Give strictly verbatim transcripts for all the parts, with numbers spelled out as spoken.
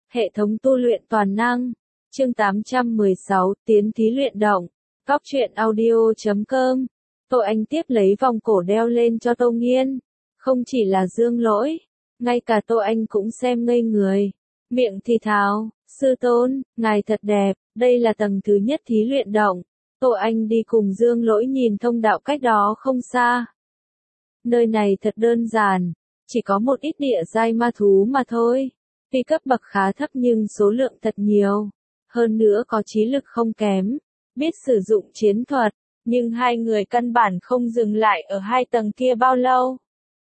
Hệ thống tu luyện toàn năng. Chương tám trăm mười sáu, tiến thí luyện động. Góc truyện audio chấm com. Tô Anh tiếp lấy vòng cổ đeo lên cho Tô Nghiên. Không chỉ là Dương Lỗi, ngay cả Tô Anh cũng xem ngây người. Miệng thì thào, sư tôn, ngài thật đẹp, đây là tầng thứ nhất thí luyện động. Tô Anh đi cùng Dương Lỗi nhìn thông đạo cách đó không xa. Nơi này thật đơn giản, chỉ có một ít địa giai ma thú mà thôi. Tuy cấp bậc khá thấp nhưng số lượng thật nhiều. Hơn nữa có trí lực không kém, biết sử dụng chiến thuật, nhưng hai người căn bản không dừng lại ở hai tầng kia bao lâu.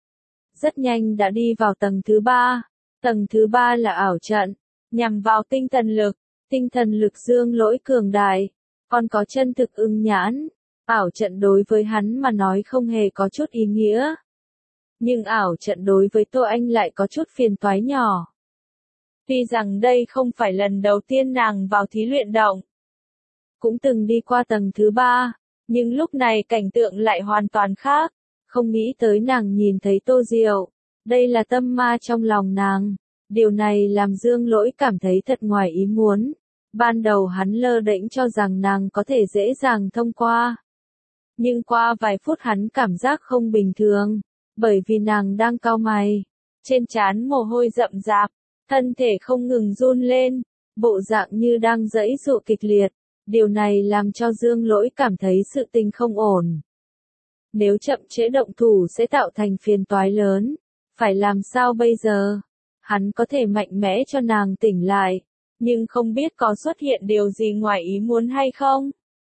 Rất nhanh đã đi vào tầng thứ ba. Tầng thứ ba là ảo trận, nhằm vào tinh thần lực. Tinh thần lực Dương Lỗi cường đại, còn có chân thực ưng nhãn. Ảo trận đối với hắn mà nói không hề có chút ý nghĩa. Nhưng ảo trận đối với Tô Anh lại có chút phiền toái nhỏ. Tuy rằng đây không phải lần đầu tiên nàng vào thí luyện động, cũng từng đi qua tầng thứ ba, nhưng lúc này cảnh tượng lại hoàn toàn khác. Không nghĩ tới nàng nhìn thấy Tô Diệu, đây là tâm ma trong lòng nàng. Điều này làm Dương Lỗi cảm thấy thật ngoài ý muốn. Ban đầu hắn lơ đễnh cho rằng nàng có thể dễ dàng thông qua. Nhưng qua vài phút hắn cảm giác không bình thường, bởi vì nàng đang cau mày, trên trán mồ hôi rậm rạp, thân thể không ngừng run lên, bộ dạng như đang giãy giụa kịch liệt. Điều này làm cho Dương Lỗi cảm thấy sự tình không ổn. Nếu chậm trễ động thủ sẽ tạo thành phiền toái lớn. Phải làm sao bây giờ? Hắn có thể mạnh mẽ cho nàng tỉnh lại, nhưng không biết có xuất hiện điều gì ngoài ý muốn hay không?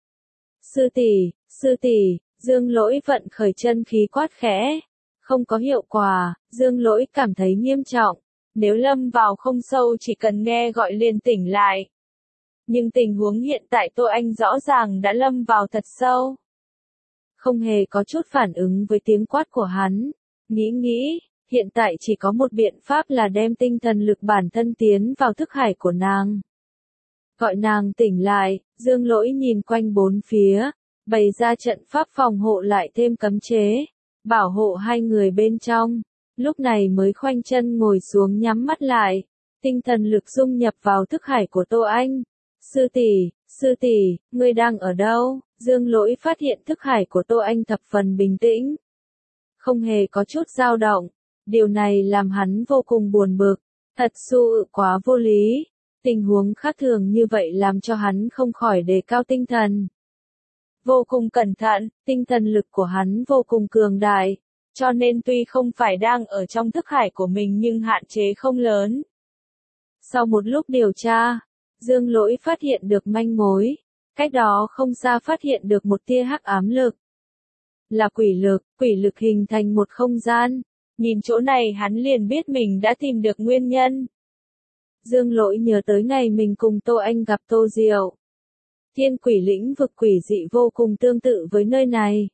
Sư tỷ, sư tỷ, Dương Lỗi vận khởi chân khí quát khẽ. Không có hiệu quả, Dương Lỗi cảm thấy nghiêm trọng. Nếu lâm vào không sâu chỉ cần nghe gọi liền tỉnh lại. Nhưng tình huống hiện tại Tô Anh rõ ràng đã lâm vào thật sâu. Không hề có chút phản ứng với tiếng quát của hắn. Nghĩ nghĩ, hiện tại chỉ có một biện pháp là đem tinh thần lực bản thân tiến vào thức hải của nàng. Gọi nàng tỉnh lại, Dương Lỗi nhìn quanh bốn phía, bày ra trận pháp phòng hộ lại thêm cấm chế, bảo hộ hai người bên trong. Lúc này mới khoanh chân ngồi xuống nhắm mắt lại, tinh thần lực dung nhập vào thức hải của Tô Anh. Sư tỷ, sư tỷ, ngươi đang ở đâu? Dương Lỗi phát hiện thức hải của Tô Anh thập phần bình tĩnh, không hề có chút dao động. Điều này làm hắn vô cùng buồn bực, thật sự quá vô lý. Tình huống khác thường như vậy làm cho hắn không khỏi đề cao tinh thần. Vô cùng cẩn thận, tinh thần lực của hắn vô cùng cường đại. Cho nên tuy không phải đang ở trong thức hải của mình nhưng hạn chế không lớn. Sau một lúc điều tra, Dương Lỗi phát hiện được manh mối. Cách đó không xa phát hiện được một tia hắc ám lực. Là quỷ lực, quỷ lực hình thành một không gian. Nhìn chỗ này hắn liền biết mình đã tìm được nguyên nhân. Dương Lỗi nhớ tới ngày mình cùng Tô Anh gặp Tô Diệu. Thiên quỷ lĩnh vực quỷ dị vô cùng tương tự với nơi này.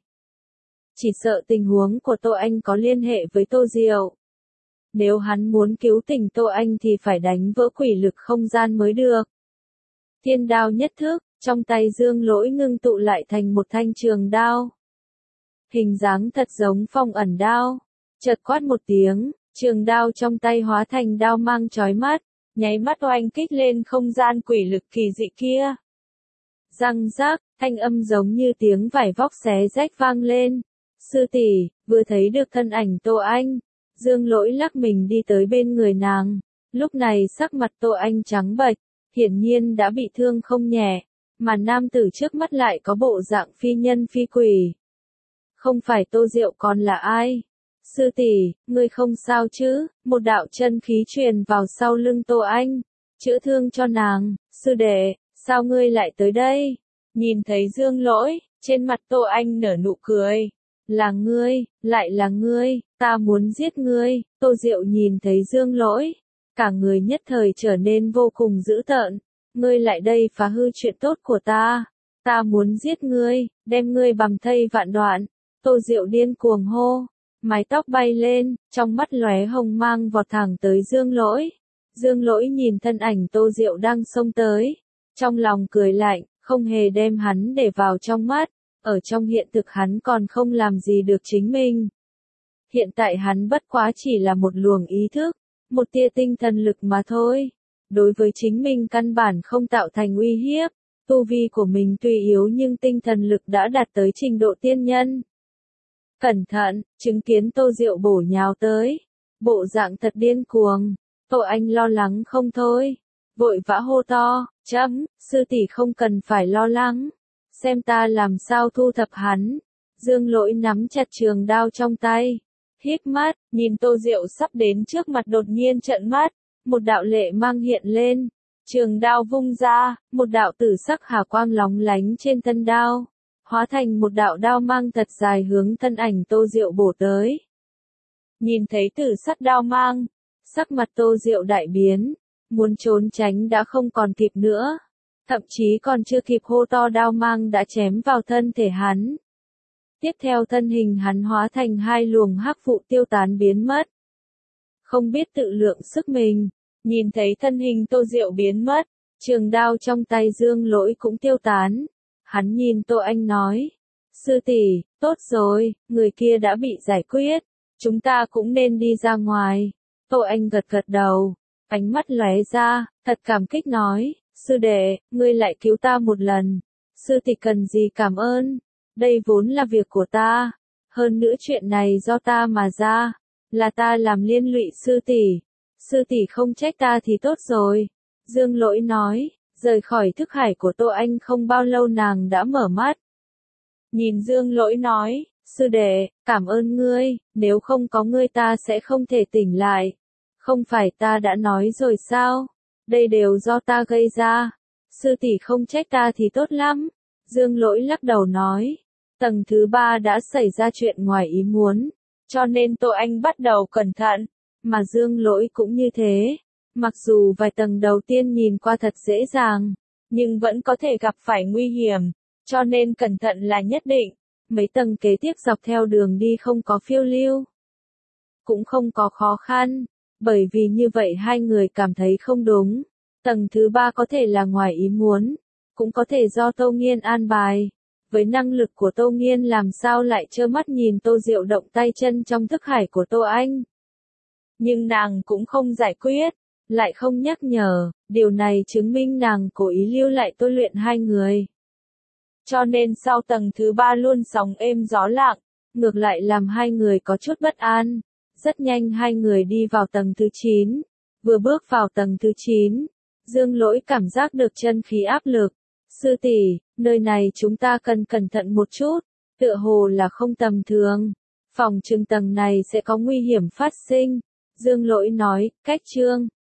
Chỉ sợ tình huống của Tô Anh có liên hệ với Tô Diệu. Nếu hắn muốn cứu tỉnh Tô Anh thì phải đánh vỡ quỷ lực không gian mới được. Thiên đao nhất thức, trong tay Dương Lỗi ngưng tụ lại thành một thanh trường đao. Hình dáng thật giống phong ẩn đao. Chợt quát một tiếng, trường đao trong tay hóa thành đao mang chói mắt, nháy mắt oanh kích lên không gian quỷ lực kỳ dị kia. Răng rác, thanh âm giống như tiếng vải vóc xé rách vang lên. Sư tỷ, vừa thấy được thân ảnh Tô Anh, Dương Lỗi lắc mình đi tới bên người nàng. Lúc này sắc mặt Tô Anh trắng bệch, hiển nhiên đã bị thương không nhẹ, mà nam tử trước mắt lại có bộ dạng phi nhân phi quỷ. Không phải Tô Diệu còn là ai? Sư tỷ, ngươi không sao chứ? Một đạo chân khí truyền vào sau lưng Tô Anh, chữa thương cho nàng. Sư đệ, sao ngươi lại tới đây? Nhìn thấy Dương Lỗi, trên mặt Tô Anh nở nụ cười. Là ngươi, lại là ngươi, ta muốn giết ngươi. Tô Diệu nhìn thấy Dương Lỗi, cả người nhất thời trở nên vô cùng dữ tợn. Ngươi lại đây phá hư chuyện tốt của ta. Ta muốn giết ngươi, đem ngươi bằm thây vạn đoạn. Tô Diệu điên cuồng hô, mái tóc bay lên, trong mắt lóe hồng mang vọt thẳng tới Dương Lỗi. Dương Lỗi nhìn thân ảnh Tô Diệu đang xông tới, trong lòng cười lạnh, không hề đem hắn để vào trong mắt. Ở trong hiện thực hắn còn không làm gì được chính mình. Hiện tại hắn bất quá chỉ là một luồng ý thức, một tia tinh thần lực mà thôi. đối với chính mình căn bản không tạo thành uy hiếp, tu vi của mình tuy yếu nhưng tinh thần lực đã đạt tới trình độ tiên nhân. Cẩn thận, chứng kiến Tô Diệu bổ nhào tới, bộ dạng thật điên cuồng, Tô Anh lo lắng không thôi, vội vã hô to, chấm, sư tỷ không cần phải lo lắng, xem ta làm sao thu thập hắn. Dương Lỗi nắm chặt trường đao trong tay, hít mắt, nhìn Tô Diệu sắp đến trước mặt đột nhiên trợn mắt, một đạo lệ mang hiện lên, trường đao vung ra, một đạo tử sắc hà quang lóng lánh trên thân đao, hóa thành một đạo đao mang thật dài hướng thân ảnh Tô Diệu bổ tới. Nhìn thấy tử sắc đao mang, sắc mặt Tô Diệu đại biến, muốn trốn tránh đã không còn kịp nữa, thậm chí còn chưa kịp hô to đao mang đã chém vào thân thể hắn. Tiếp theo thân hình hắn hóa thành hai luồng hắc vụ tiêu tán biến mất. Không biết tự lượng sức mình, nhìn thấy thân hình Tô Diệu biến mất, trường đao trong tay Dương Lỗi cũng tiêu tán. Hắn nhìn Tô Anh nói, sư tỷ, tốt rồi, người kia đã bị giải quyết, chúng ta cũng nên đi ra ngoài. Tô Anh gật gật đầu, ánh mắt lóe ra, thật cảm kích nói, sư đệ, ngươi lại cứu ta một lần, sư tỷ cần gì cảm ơn, đây vốn là việc của ta, hơn nữa chuyện này do ta mà ra, là ta làm liên lụy sư tỷ, sư tỷ không trách ta thì tốt rồi. Dương Lỗi nói, rời khỏi thức hải của Tô Anh không bao lâu nàng đã mở mắt. Nhìn Dương Lỗi nói, sư đệ, cảm ơn ngươi, nếu không có ngươi ta sẽ không thể tỉnh lại. Không phải ta đã nói rồi sao, đây đều do ta gây ra, sư tỷ không trách ta thì tốt lắm. Dương Lỗi lắc đầu nói, tầng thứ ba đã xảy ra chuyện ngoài ý muốn, cho nên Tô Anh bắt đầu cẩn thận, mà Dương Lỗi cũng như thế. Mặc dù vài tầng đầu tiên nhìn qua thật dễ dàng, nhưng vẫn có thể gặp phải nguy hiểm, cho nên cẩn thận là nhất định. Mấy tầng kế tiếp dọc theo đường đi không có phiêu lưu, cũng không có khó khăn, bởi vì như vậy hai người cảm thấy không đúng. Tầng thứ ba có thể là ngoài ý muốn, cũng có thể do Tô Nghiên an bài. Với năng lực của Tô Nghiên làm sao lại trơ mắt nhìn Tô Diệu động tay chân trong thức hải của Tô Anh. Nhưng nàng cũng không giải quyết, lại không nhắc nhở, điều này chứng minh nàng cố ý lưu lại tôi luyện hai người. Cho nên sau tầng thứ ba luôn sóng êm gió lặng, ngược lại làm hai người có chút bất an. Rất nhanh hai người đi vào tầng thứ chín. Vừa bước vào tầng thứ chín, Dương Lỗi cảm giác được chân khí áp lực. Sư tỷ, nơi này chúng ta cần cẩn thận một chút, tựa hồ là không tầm thường. Phòng trừng tầng này sẽ có nguy hiểm phát sinh. Dương Lỗi nói, cách chương.